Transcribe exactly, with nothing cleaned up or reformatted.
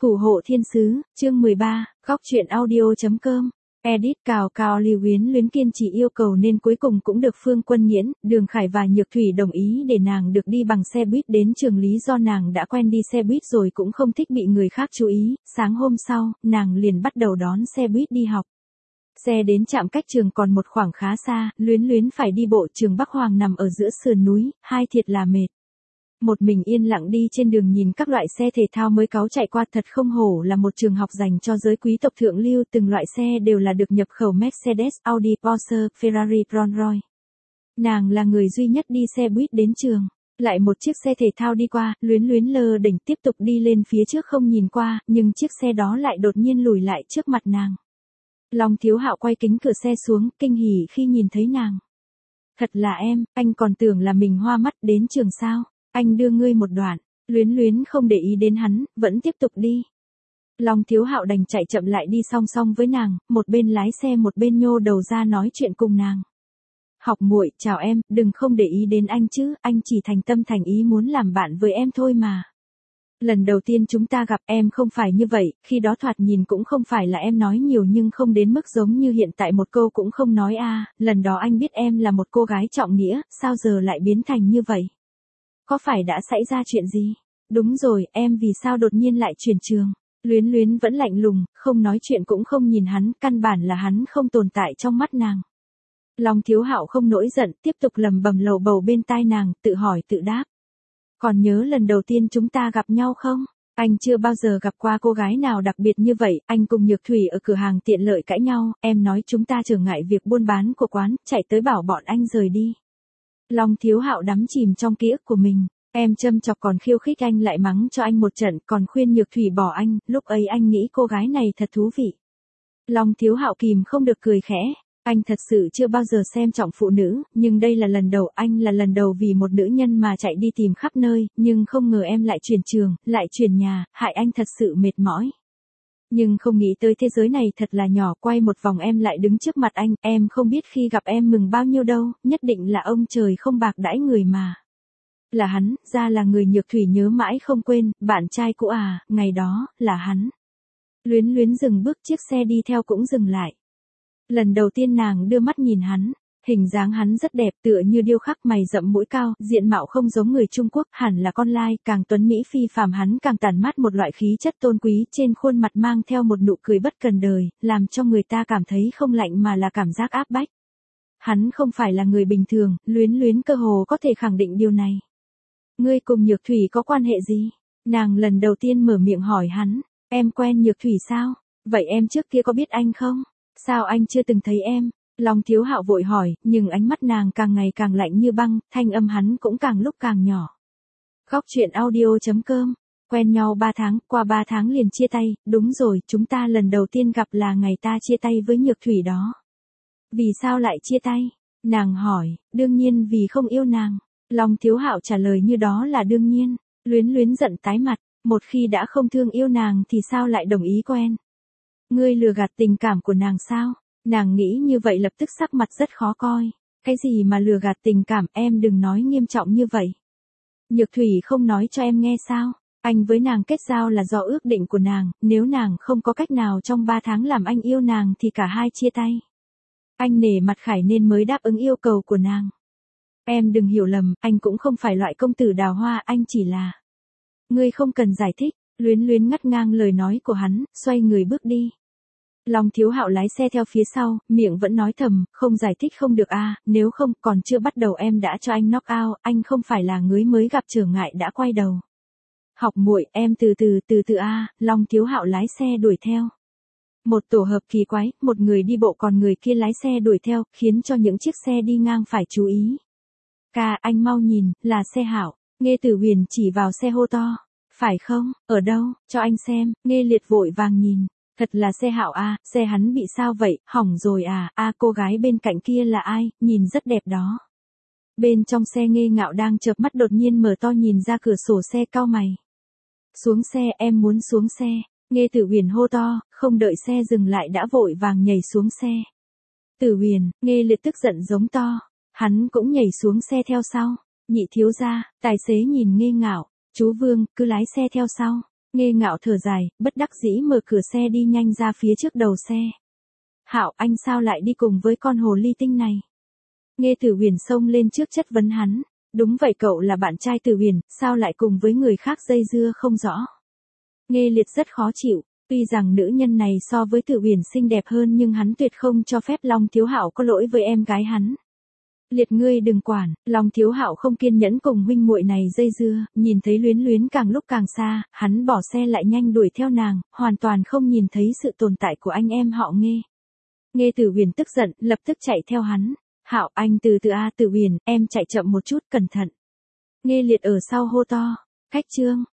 Thủ hộ thiên sứ, chương mười ba, góc truyện audio.com. Edit cào cào Lưu Luyến Luyến kiên trì yêu cầu nên cuối cùng cũng được Phương Quân Nhiễn, Đường Khải và Nhược Thủy đồng ý để nàng được đi bằng xe buýt đến trường, lý do nàng đã quen đi xe buýt rồi cũng không thích bị người khác chú ý. Sáng hôm sau, nàng liền bắt đầu đón xe buýt đi học. Xe đến trạm cách trường còn một khoảng khá xa, Luyến Luyến phải đi bộ. Trường Bắc Hoàng nằm ở giữa sườn núi, hai thiệt là mệt. Một mình yên lặng đi trên đường nhìn các loại xe thể thao mới cáu chạy qua, thật không hổ là một trường học dành cho giới quý tộc thượng lưu, từng loại xe đều là được nhập khẩu Mercedes, Audi, Porsche, Ferrari, Rolls-Royce. Nàng là người duy nhất đi xe buýt đến trường. Lại một chiếc xe thể thao đi qua, Luyến Luyến lơ đỉnh tiếp tục đi lên phía trước không nhìn qua, nhưng chiếc xe đó lại đột nhiên lùi lại trước mặt nàng. Long Thiếu Hạo quay kính cửa xe xuống, kinh hỉ khi nhìn thấy nàng. Thật là em, anh còn tưởng là mình hoa mắt. Đến trường sao? Anh đưa ngươi một đoạn. Luyến Luyến không để ý đến hắn, vẫn tiếp tục đi. Long Thiếu Hạo đành chạy chậm lại đi song song với nàng, một bên lái xe một bên nhô đầu ra nói chuyện cùng nàng. Học muội, chào em, đừng không để ý đến anh chứ, anh chỉ thành tâm thành ý muốn làm bạn với em thôi mà. Lần đầu tiên chúng ta gặp em không phải như vậy, khi đó thoạt nhìn cũng không phải là em nói nhiều nhưng không đến mức giống như hiện tại một câu cũng không nói a. À, lần đó anh biết em là một cô gái trọng nghĩa, sao giờ lại biến thành như vậy? Có phải đã xảy ra chuyện gì? Đúng rồi, em vì sao đột nhiên lại chuyển trường? Luyến Luyến vẫn lạnh lùng, không nói chuyện cũng không nhìn hắn, căn bản là hắn không tồn tại trong mắt nàng. Long Thiếu Hạo không nổi giận, tiếp tục lầm bầm lầu bầu bên tai nàng, tự hỏi tự đáp. Còn nhớ lần đầu tiên chúng ta gặp nhau không? Anh chưa bao giờ gặp qua cô gái nào đặc biệt như vậy. Anh cùng Nhược Thủy ở cửa hàng tiện lợi cãi nhau, em nói chúng ta trở ngại việc buôn bán của quán, chạy tới bảo bọn anh rời đi. Long Thiếu Hạo đắm chìm trong ký ức của mình, em châm chọc còn khiêu khích anh, lại mắng cho anh một trận, còn khuyên Nhược Thủy bỏ anh, lúc ấy anh nghĩ cô gái này thật thú vị. Long Thiếu Hạo kìm không được cười khẽ, anh thật sự chưa bao giờ xem trọng phụ nữ, nhưng đây là lần đầu, anh là lần đầu vì một nữ nhân mà chạy đi tìm khắp nơi, nhưng không ngờ em lại chuyển trường, lại chuyển nhà, hại anh thật sự mệt mỏi. Nhưng không nghĩ tới thế giới này thật là nhỏ, quay một vòng em lại đứng trước mặt anh, em không biết khi gặp em mừng bao nhiêu đâu, nhất định là ông trời không bạc đãi người mà. Là hắn, ra là người. Nhược Thủy nhớ mãi không quên, bạn trai cũ à, ngày đó, là hắn. Luyến Luyến dừng bước, chiếc xe đi theo cũng dừng lại. Lần đầu tiên nàng đưa mắt nhìn hắn, hình dáng hắn rất đẹp, tựa như điêu khắc, mày rậm mũi cao, diện mạo không giống người Trung Quốc, hẳn là con lai, càng tuấn mỹ phi phàm, hắn càng tản mát một loại khí chất tôn quý, trên khuôn mặt mang theo một nụ cười bất cần đời, làm cho người ta cảm thấy không lạnh mà là cảm giác áp bách. Hắn không phải là người bình thường, Luyến Luyến cơ hồ có thể khẳng định điều này. Ngươi cùng Nhược Thủy có quan hệ gì? Nàng lần đầu tiên mở miệng hỏi hắn, em quen Nhược Thủy sao? Vậy em trước kia có biết anh không? Sao anh chưa từng thấy em? Long Thiếu Hạo vội hỏi, nhưng ánh mắt nàng càng ngày càng lạnh như băng, thanh âm hắn cũng càng lúc càng nhỏ. Góc truyện audio.com. Quen nhau ba tháng, qua ba tháng liền chia tay. Đúng rồi, chúng ta lần đầu tiên gặp là ngày ta chia tay với Nhược Thủy đó. Vì sao lại chia tay? Nàng hỏi. Đương nhiên vì không yêu nàng. Long Thiếu Hạo trả lời như đó là đương nhiên. Luyến Luyến giận tái mặt, một khi đã không thương yêu nàng thì sao lại đồng ý quen? Ngươi lừa gạt tình cảm của nàng sao? Nàng nghĩ như vậy lập tức sắc mặt rất khó coi. Cái gì mà lừa gạt tình cảm, em đừng nói nghiêm trọng như vậy. Nhược Thủy không nói cho em nghe sao? Anh với nàng kết giao là do ước định của nàng, nếu nàng không có cách nào trong ba tháng làm anh yêu nàng thì cả hai chia tay. Anh nể mặt Khải nên mới đáp ứng yêu cầu của nàng. Em đừng hiểu lầm, anh cũng không phải loại công tử đào hoa, anh chỉ là... Ngươi không cần giải thích. Luyến Luyến ngắt ngang lời nói của hắn, xoay người bước đi. Long Thiếu Hạo lái xe theo phía sau, miệng vẫn nói thầm, không giải thích không được a, à, nếu không, còn chưa bắt đầu em đã cho anh knock out, anh không phải là người mới gặp trở ngại đã quay đầu. Học muội, em từ từ từ từ a, à, Long Thiếu Hạo lái xe đuổi theo. Một tổ hợp kỳ quái, một người đi bộ còn người kia lái xe đuổi theo, khiến cho những chiếc xe đi ngang phải chú ý. Ca, anh mau nhìn, là xe Hạo. Nghe Tử Huyền chỉ vào xe hô to. Phải không, ở đâu, cho anh xem. Nghe Liệt vội vàng nhìn. Thật là xe Hạo a, à, xe hắn bị sao vậy, hỏng rồi à, a à, cô gái bên cạnh kia là ai, nhìn rất đẹp đó. Bên trong xe Nghe Ngạo đang chợp mắt đột nhiên mở to nhìn ra cửa sổ xe, cau mày. Xuống xe, em muốn xuống xe. Nghe Tử Huyền hô to, không đợi xe dừng lại đã vội vàng nhảy xuống xe. Tử Huyền, Nghe Liệt tức giận giống to. Hắn cũng nhảy xuống xe theo sau. Nhị thiếu gia, tài xế nhìn Nghe Ngạo, chú Vương, cứ lái xe theo sau. Nghe Ngạo thở dài, bất đắc dĩ mở cửa xe đi nhanh ra phía trước đầu xe. Hạo, anh sao lại đi cùng với con hồ ly tinh này? Nghe Tử Huyền xông lên trước chất vấn hắn. Đúng vậy, cậu là bạn trai Tử Huyền, sao lại cùng với người khác dây dưa không rõ? Nghe Liệt rất khó chịu, tuy rằng nữ nhân này so với Tử Huyền xinh đẹp hơn nhưng hắn tuyệt không cho phép Long Thiếu Hạo có lỗi với em gái hắn. Liệt, ngươi đừng quản. Long Thiếu Hạo không kiên nhẫn cùng huynh muội này dây dưa, nhìn thấy Luyến Luyến càng lúc càng xa, hắn bỏ xe lại nhanh đuổi theo nàng, hoàn toàn không nhìn thấy sự tồn tại của anh em họ Nghe. Nghe Tử Huyền tức giận, lập tức chạy theo hắn. Hạo, anh từ từ a. Tử Huyền, em chạy chậm một chút, cẩn thận. Nghe Liệt ở sau hô to. Khách Trương.